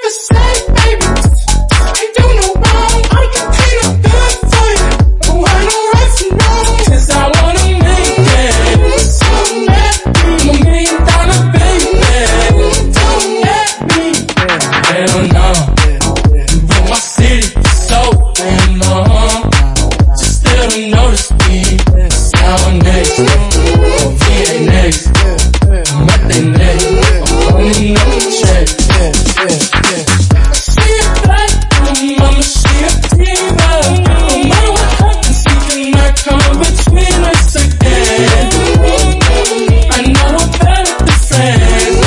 the same, baby. Ain't do no wrong. I can clean up good for you. Don't want no rights and wrongs. 'Cause I wanna make it. Something that I'm $1 million baby. Don't let me. Hell no. You run my city so damn long. Just still don't notice me. Sound next. VA next. I'm at the next. I'm running up the check. See it back, mama, she a diva. No matter what happens, she cannot come between us again. I know we're better than friends.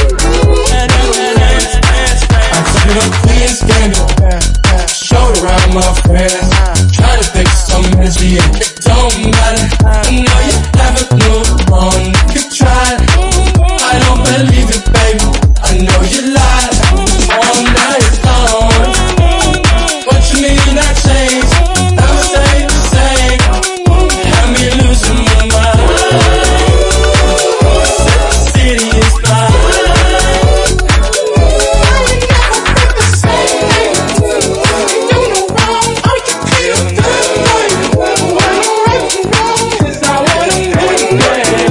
I took a Queen's Gambit, showed around my friends. Try to fix some misery and it don't matter. I know you haven't moved on, you tried. I don't believe it, baby. I know you lied. All night long. What you mean I changed? Never stay the same. Had me losing my mind. Said the city is mine. I ain't never been the same. Ain't do no wrong. I can clean up good for you. Don't want no rights and wrongs. 'Cause I wanna make it.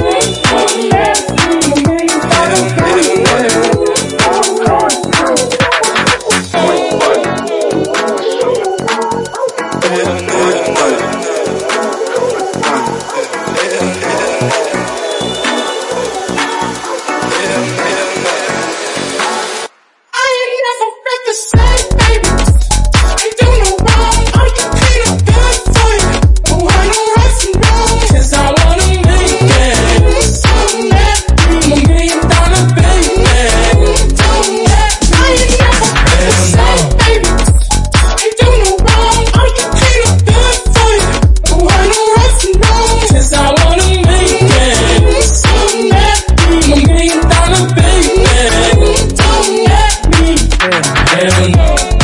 I ain't never been the same, baby. Ain't do no wrong. I can clean up good for you. Don't want no rights and wrongs. 'Cause I wanna make it. Something that I'm $1 million baby. Don't let me. I ain't never been the same, baby. Ain't do no wrong. I can clean up good for you. Don't want no rights and wrongs. 'Cause I wanna make it. Something that I'm $1 million baby. Don't let me. Hell no.